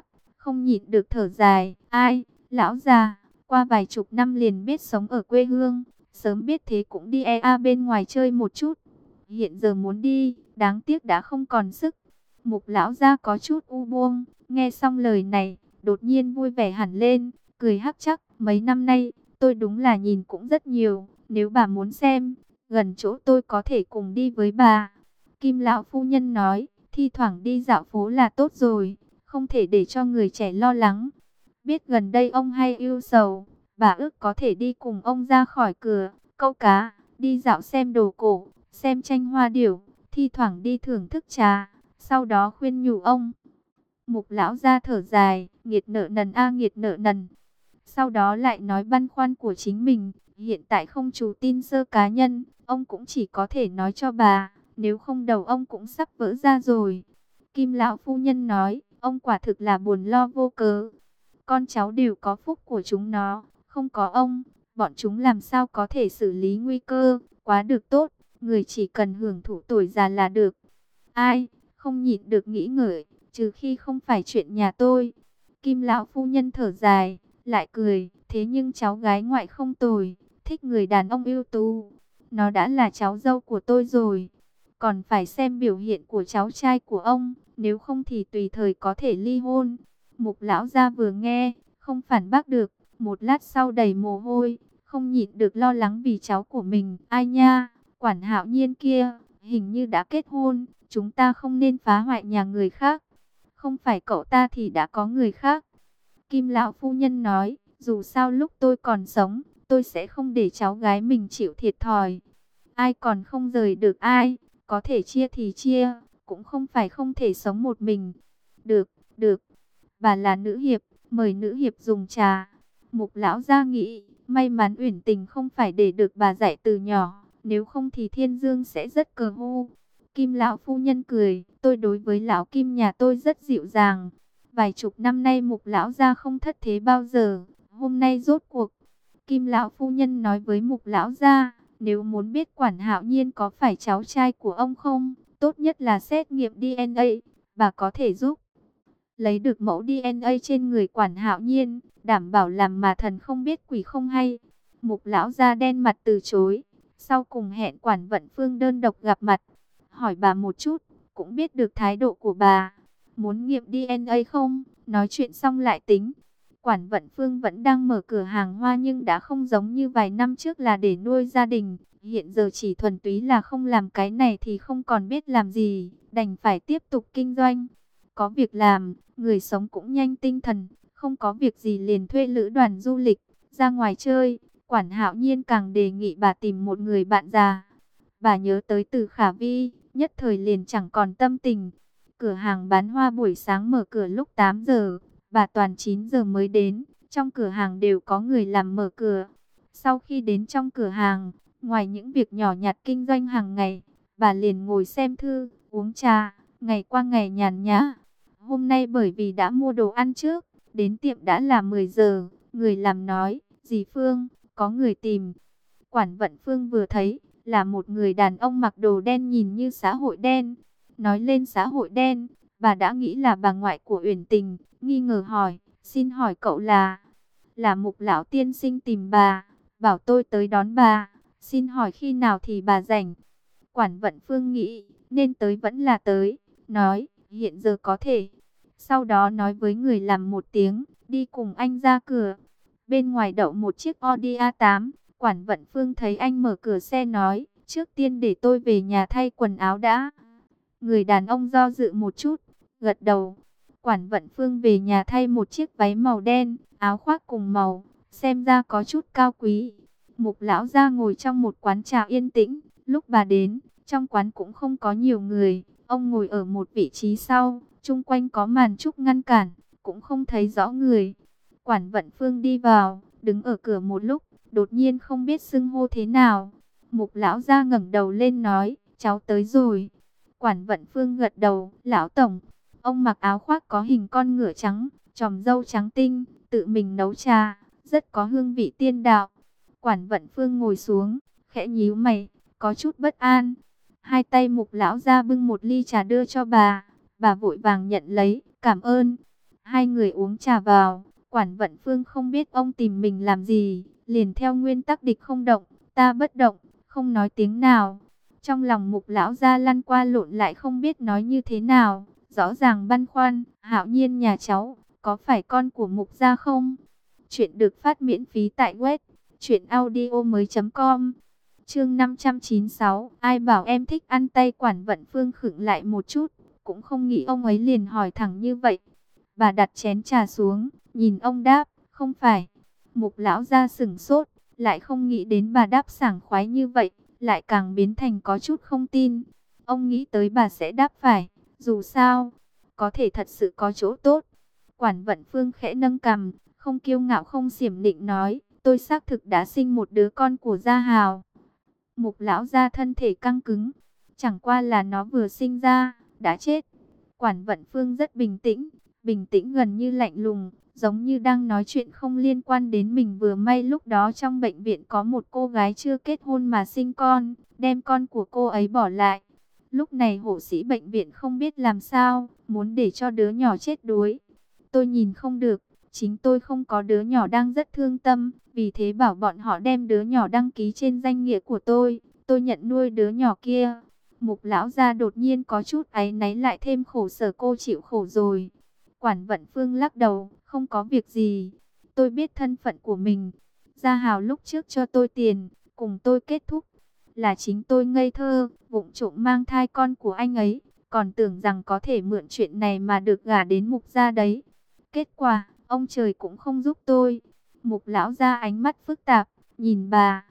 không nhịn được thở dài. Ai, lão già, qua vài chục năm liền biết sống ở quê hương, sớm biết thế cũng đi bên ngoài chơi một chút. Hiện giờ muốn đi, đáng tiếc đã không còn sức. Mục lão gia có chút u buông, nghe xong lời này, đột nhiên vui vẻ hẳn lên, cười hắc chắc. Mấy năm nay, tôi đúng là nhìn cũng rất nhiều, nếu bà muốn xem, gần chỗ tôi có thể cùng đi với bà. Kim lão phu nhân nói, thi thoảng đi dạo phố là tốt rồi, không thể để cho người trẻ lo lắng. Biết gần đây ông hay ưu sầu, bà ước có thể đi cùng ông ra khỏi cửa, câu cá, đi dạo xem đồ cổ, xem tranh hoa điểu, thi thoảng đi thưởng thức trà, sau đó khuyên nhủ ông. Mục lão ra thở dài, nghiệt nợ nần a nghiệt nợ nần. Sau đó lại nói băn khoăn của chính mình, hiện tại không chú tin sơ cá nhân, ông cũng chỉ có thể nói cho bà, nếu không đầu ông cũng sắp vỡ ra rồi. Kim lão phu nhân nói, ông quả thực là buồn lo vô cớ. Con cháu đều có phúc của chúng nó, không có ông, bọn chúng làm sao có thể xử lý nguy cơ, quá được tốt, người chỉ cần hưởng thụ tuổi già là được. Ai, không nhịn được nghĩ ngợi, trừ khi không phải chuyện nhà tôi. Kim lão phu nhân thở dài, lại cười, thế nhưng cháu gái ngoại không tồi, thích người đàn ông ưu tú. Nó đã là cháu dâu của tôi rồi, còn phải xem biểu hiện của cháu trai của ông, nếu không thì tùy thời có thể ly hôn. Mục lão gia vừa nghe, không phản bác được, một lát sau đầy mồ hôi, không nhịn được lo lắng vì cháu của mình. Ai nha, quản Hạo Nhiên kia, hình như đã kết hôn, chúng ta không nên phá hoại nhà người khác. Không phải cậu ta thì đã có người khác. Kim lão phu nhân nói, dù sao lúc tôi còn sống, tôi sẽ không để cháu gái mình chịu thiệt thòi. Ai còn không rời được ai, có thể chia thì chia, cũng không phải không thể sống một mình. Được, được, bà là nữ hiệp, mời nữ hiệp dùng trà. Mục lão gia nghĩ, may mắn Uyển Tình không phải để được bà dạy từ nhỏ, nếu không thì Thiên Dương sẽ rất cờ hu. Kim lão phu nhân cười, tôi đối với lão Kim nhà tôi rất dịu dàng. Vài chục năm nay Mục lão gia không thất thế bao giờ, hôm nay rốt cuộc. Kim lão phu nhân nói với Mục lão gia, nếu muốn biết Quản Hạo Nhiên có phải cháu trai của ông không, tốt nhất là xét nghiệm DNA, bà có thể giúp lấy được mẫu DNA trên người Quản Hạo Nhiên, đảm bảo làm mà thần không biết quỷ không hay. Mục lão da đen mặt từ chối, sau cùng hẹn Quản Vận Phương đơn độc gặp mặt, hỏi bà một chút, cũng biết được thái độ của bà. Muốn nghiệm DNA không? Nói chuyện xong lại tính. Quản Vận Phương vẫn đang mở cửa hàng hoa nhưng đã không giống như vài năm trước là để nuôi gia đình. Hiện giờ chỉ thuần túy là không làm cái này thì không còn biết làm gì, đành phải tiếp tục kinh doanh. Có việc làm, người sống cũng nhanh tinh thần, không có việc gì liền thuê lữ đoàn du lịch, ra ngoài chơi. Quản Hạo Nhiên càng đề nghị bà tìm một người bạn già. Bà nhớ tới Từ Khả Vi, nhất thời liền chẳng còn tâm tình. Cửa hàng bán hoa buổi sáng mở cửa lúc 8 giờ, bà toàn 9 giờ mới đến. Trong cửa hàng đều có người làm mở cửa. Sau khi đến trong cửa hàng, ngoài những việc nhỏ nhặt kinh doanh hàng ngày, bà liền ngồi xem thư, uống trà, ngày qua ngày nhàn nhã. Hôm nay bởi vì đã mua đồ ăn trước, đến tiệm đã là 10 giờ, người làm nói, dì Phương, có người tìm. Quản Vận Phương vừa thấy, là một người đàn ông mặc đồ đen nhìn như xã hội đen. Nói lên xã hội đen, bà đã nghĩ là bà ngoại của Uyển Tình, nghi ngờ hỏi, xin hỏi cậu là Mục lão tiên sinh tìm bà, bảo tôi tới đón bà, xin hỏi khi nào thì bà rảnh. Quản Vận Phương nghĩ, nên tới vẫn là tới, nói, hiện giờ có thể. Sau đó nói với người làm một tiếng, đi cùng anh ra cửa. Bên ngoài đậu một chiếc Audi A8, Quản Vận Phương thấy anh mở cửa xe nói, trước tiên để tôi về nhà thay quần áo đã. Người đàn ông do dự một chút, gật đầu. Quản Vận Phương về nhà thay một chiếc váy màu đen, áo khoác cùng màu, xem ra có chút cao quý. Mục lão ra ngồi trong một quán trà yên tĩnh, lúc bà đến, trong quán cũng không có nhiều người. Ông ngồi ở một vị trí sau, chung quanh có màn trúc ngăn cản, cũng không thấy rõ người. Quản Vận Phương đi vào, đứng ở cửa một lúc, đột nhiên không biết xưng hô thế nào. Mục lão ra ngẩng đầu lên nói, cháu tới rồi. Quản Vận Phương gật đầu, lão tổng. Ông mặc áo khoác có hình con ngựa trắng, chòm râu trắng tinh, tự mình nấu trà, rất có hương vị tiên đạo. Quản Vận Phương ngồi xuống, khẽ nhíu mày, có chút bất an. Hai tay Mục lão ra bưng một ly trà đưa cho bà vội vàng nhận lấy, cảm ơn. Hai người uống trà vào, Quản Vận Phương không biết ông tìm mình làm gì, liền theo nguyên tắc địch không động, ta bất động, không nói tiếng nào. Trong lòng Mục lão gia lăn qua lộn lại không biết nói như thế nào, rõ ràng băn khoăn, Hạo Nhiên nhà cháu, có phải con của Mục gia không? Chuyện được phát miễn phí tại web truyệnaudiomoi.com. Chương 596, ai bảo em thích ăn tay? Quản Vận Phương khựng lại một chút, cũng không nghĩ ông ấy liền hỏi thẳng như vậy. Bà đặt chén trà xuống, nhìn ông đáp, không phải. Mục lão gia sững sốt, lại không nghĩ đến bà đáp sảng khoái như vậy, lại càng biến thành có chút không tin. Ông nghĩ tới bà sẽ đáp phải, dù sao, có thể thật sự có chỗ tốt. Quản Vận Phương khẽ nâng cằm, không kiêu ngạo không xiểm nịnh nói, tôi xác thực đã sinh một đứa con của Gia Hào. Mục lão gia thân thể căng cứng, chẳng qua là nó vừa sinh ra, đã chết. Quản Vận Phương rất bình tĩnh gần như lạnh lùng, giống như đang nói chuyện không liên quan đến mình. Vừa may lúc đó trong bệnh viện có một cô gái chưa kết hôn mà sinh con, đem con của cô ấy bỏ lại. Lúc này hộ sĩ bệnh viện không biết làm sao, muốn để cho đứa nhỏ chết đuối. Tôi nhìn không được, chính tôi không có đứa nhỏ đang rất thương tâm, vì thế bảo bọn họ đem đứa nhỏ đăng ký trên danh nghĩa của tôi nhận nuôi đứa nhỏ kia. Mục lão gia đột nhiên có chút áy náy lại thêm khổ sở, cô chịu khổ rồi. Quản Vận Phương lắc đầu, không có việc gì. Tôi biết thân phận của mình. Gia Hào lúc trước cho tôi tiền, cùng tôi kết thúc. Là chính tôi ngây thơ, vụng trộm mang thai con của anh ấy. Còn tưởng rằng có thể mượn chuyện này mà được gả đến Mục gia đấy. Kết quả, ông trời cũng không giúp tôi. Mục lão gia ánh mắt phức tạp, nhìn bà,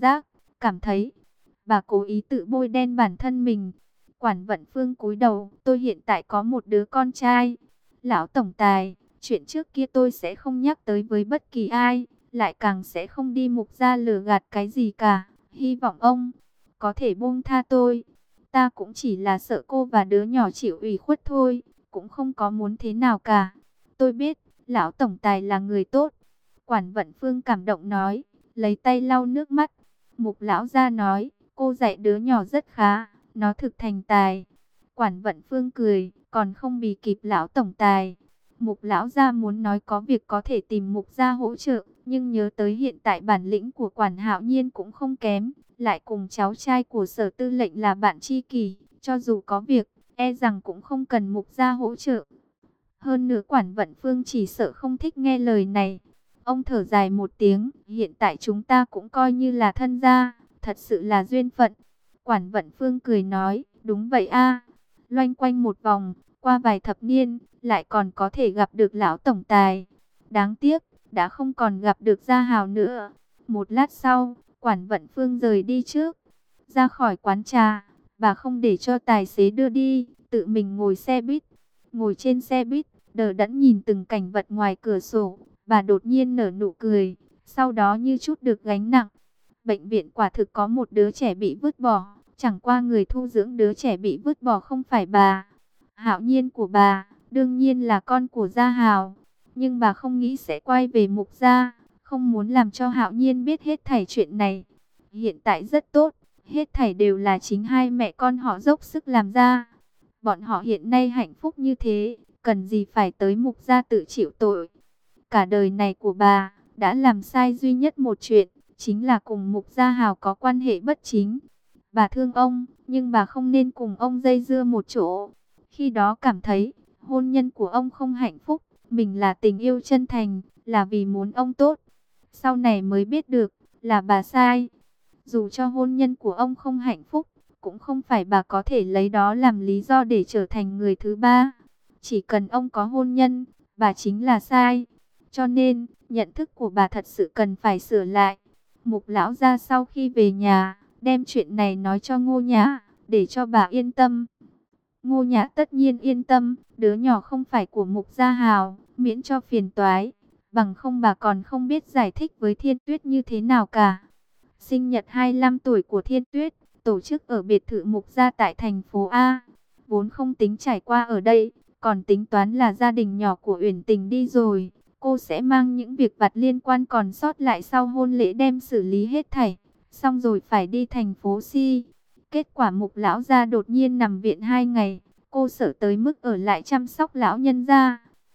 cảm thấy bà cố ý tự bôi đen bản thân mình. Quản Vận Phương cúi đầu, tôi hiện tại có một đứa con trai. Lão tổng tài, chuyện trước kia tôi sẽ không nhắc tới với bất kỳ ai, lại càng sẽ không đi Mục gia lừa gạt cái gì cả. Hy vọng ông có thể buông tha tôi. Ta cũng chỉ là sợ cô và đứa nhỏ chịu ủy khuất thôi, cũng không có muốn thế nào cả. Tôi biết, lão tổng tài là người tốt. Quản Vận Phương cảm động nói, lấy tay lau nước mắt. Mục lão gia nói, cô dạy đứa nhỏ rất khá, nó thực thành tài. Quản Vận Phương cười, còn không bì kịp lão tổng tài. Mục lão gia muốn nói có việc có thể tìm Mục gia hỗ trợ, nhưng nhớ tới hiện tại bản lĩnh của Quản Hạo Nhiên cũng không kém, lại cùng cháu trai của Sở Tư lệnh là bạn tri kỷ, cho dù có việc, e rằng cũng không cần Mục gia hỗ trợ. Hơn nữa Quản Vận Phương chỉ sợ không thích nghe lời này. Ông thở dài một tiếng, hiện tại chúng ta cũng coi như là thân gia, thật sự là duyên phận. Quản Vận Phương cười nói, đúng vậy a. Loanh quanh một vòng, qua vài thập niên, lại còn có thể gặp được lão tổng tài. Đáng tiếc, đã không còn gặp được Gia Hào nữa. Một lát sau, Quản Vận Phương rời đi trước. Ra khỏi quán trà, bà không để cho tài xế đưa đi, tự mình ngồi xe buýt. Ngồi trên xe buýt, đờ đẫn nhìn từng cảnh vật ngoài cửa sổ, bà đột nhiên nở nụ cười, sau đó như chút được gánh nặng. Bệnh viện quả thực có một đứa trẻ bị vứt bỏ, chẳng qua người thu dưỡng đứa trẻ bị vứt bỏ không phải bà. Hạo Nhiên của bà, đương nhiên là con của Gia Hào, nhưng bà không nghĩ sẽ quay về Mục gia, không muốn làm cho Hạo Nhiên biết hết thảy chuyện này. Hiện tại rất tốt, hết thảy đều là chính hai mẹ con họ dốc sức làm ra. Bọn họ hiện nay hạnh phúc như thế, cần gì phải tới Mục gia tự chịu tội. Cả đời này của bà đã làm sai duy nhất một chuyện, chính là cùng Mục Gia Hào có quan hệ bất chính. Bà thương ông, nhưng bà không nên cùng ông dây dưa một chỗ. Khi đó cảm thấy hôn nhân của ông không hạnh phúc, mình là tình yêu chân thành, là vì muốn ông tốt. Sau này mới biết được là bà sai. Dù cho hôn nhân của ông không hạnh phúc, cũng không phải bà có thể lấy đó làm lý do để trở thành người thứ ba. Chỉ cần ông có hôn nhân, bà chính là sai. Cho nên, nhận thức của bà thật sự cần phải sửa lại. Mục lão gia sau khi về nhà, đem chuyện này nói cho Ngô Nhã, để cho bà yên tâm. Ngô Nhã tất nhiên yên tâm, đứa nhỏ không phải của Mục Gia Hào, miễn cho phiền toái. Bằng không bà còn không biết giải thích với Thiên Tuyết như thế nào cả. Sinh nhật 25 tuổi của Thiên Tuyết, tổ chức ở biệt thự Mục Gia tại thành phố A. Vốn không tính trải qua ở đây, còn tính toán là gia đình nhỏ của Uyển Tình đi rồi. Cô sẽ mang những việc vặt liên quan còn sót lại sau hôn lễ đem xử lý hết thảy. Xong rồi phải đi thành phố Si. Kết quả Mục lão gia đột nhiên nằm viện 2 ngày. Cô sợ tới mức ở lại chăm sóc lão nhân gia.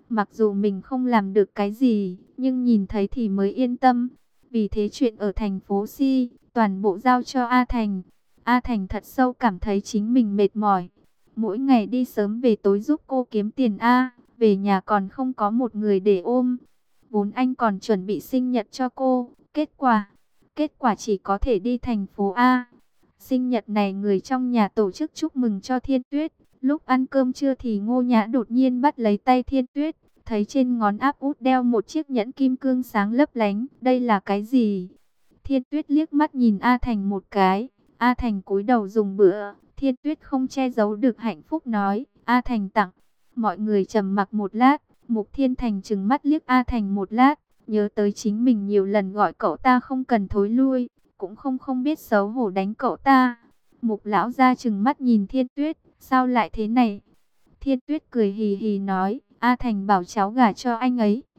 Mặc dù mình không làm được cái gì, nhưng nhìn thấy thì mới yên tâm. Vì thế chuyện ở thành phố Si, toàn bộ giao cho A Thành. A Thành thật sâu cảm thấy chính mình mệt mỏi. Mỗi ngày đi sớm về tối giúp cô kiếm tiền A, về nhà còn không có một người để ôm. Vốn anh còn chuẩn bị sinh nhật cho cô, kết quả chỉ có thể đi thành phố A. Sinh nhật này người trong nhà tổ chức chúc mừng cho Thiên Tuyết. Lúc ăn cơm trưa thì Ngô Nhã đột nhiên bắt lấy tay Thiên Tuyết, thấy trên ngón áp út đeo một chiếc nhẫn kim cương sáng lấp lánh. Đây là cái gì? Thiên Tuyết liếc mắt nhìn A Thành một cái. A Thành cúi đầu dùng bữa. Thiên Tuyết không che giấu được hạnh phúc nói, A Thành tặng. Mọi người trầm mặc một lát. Mục Thiên Thành trừng mắt liếc A Thành một lát, nhớ tới chính mình nhiều lần gọi cậu ta không cần thối lui, cũng không biết xấu hổ đánh cậu ta. Mục lão ra trừng mắt nhìn Thiên Tuyết, sao lại thế này? Thiên Tuyết cười hì hì nói, A Thành bảo cháu gả cho anh ấy,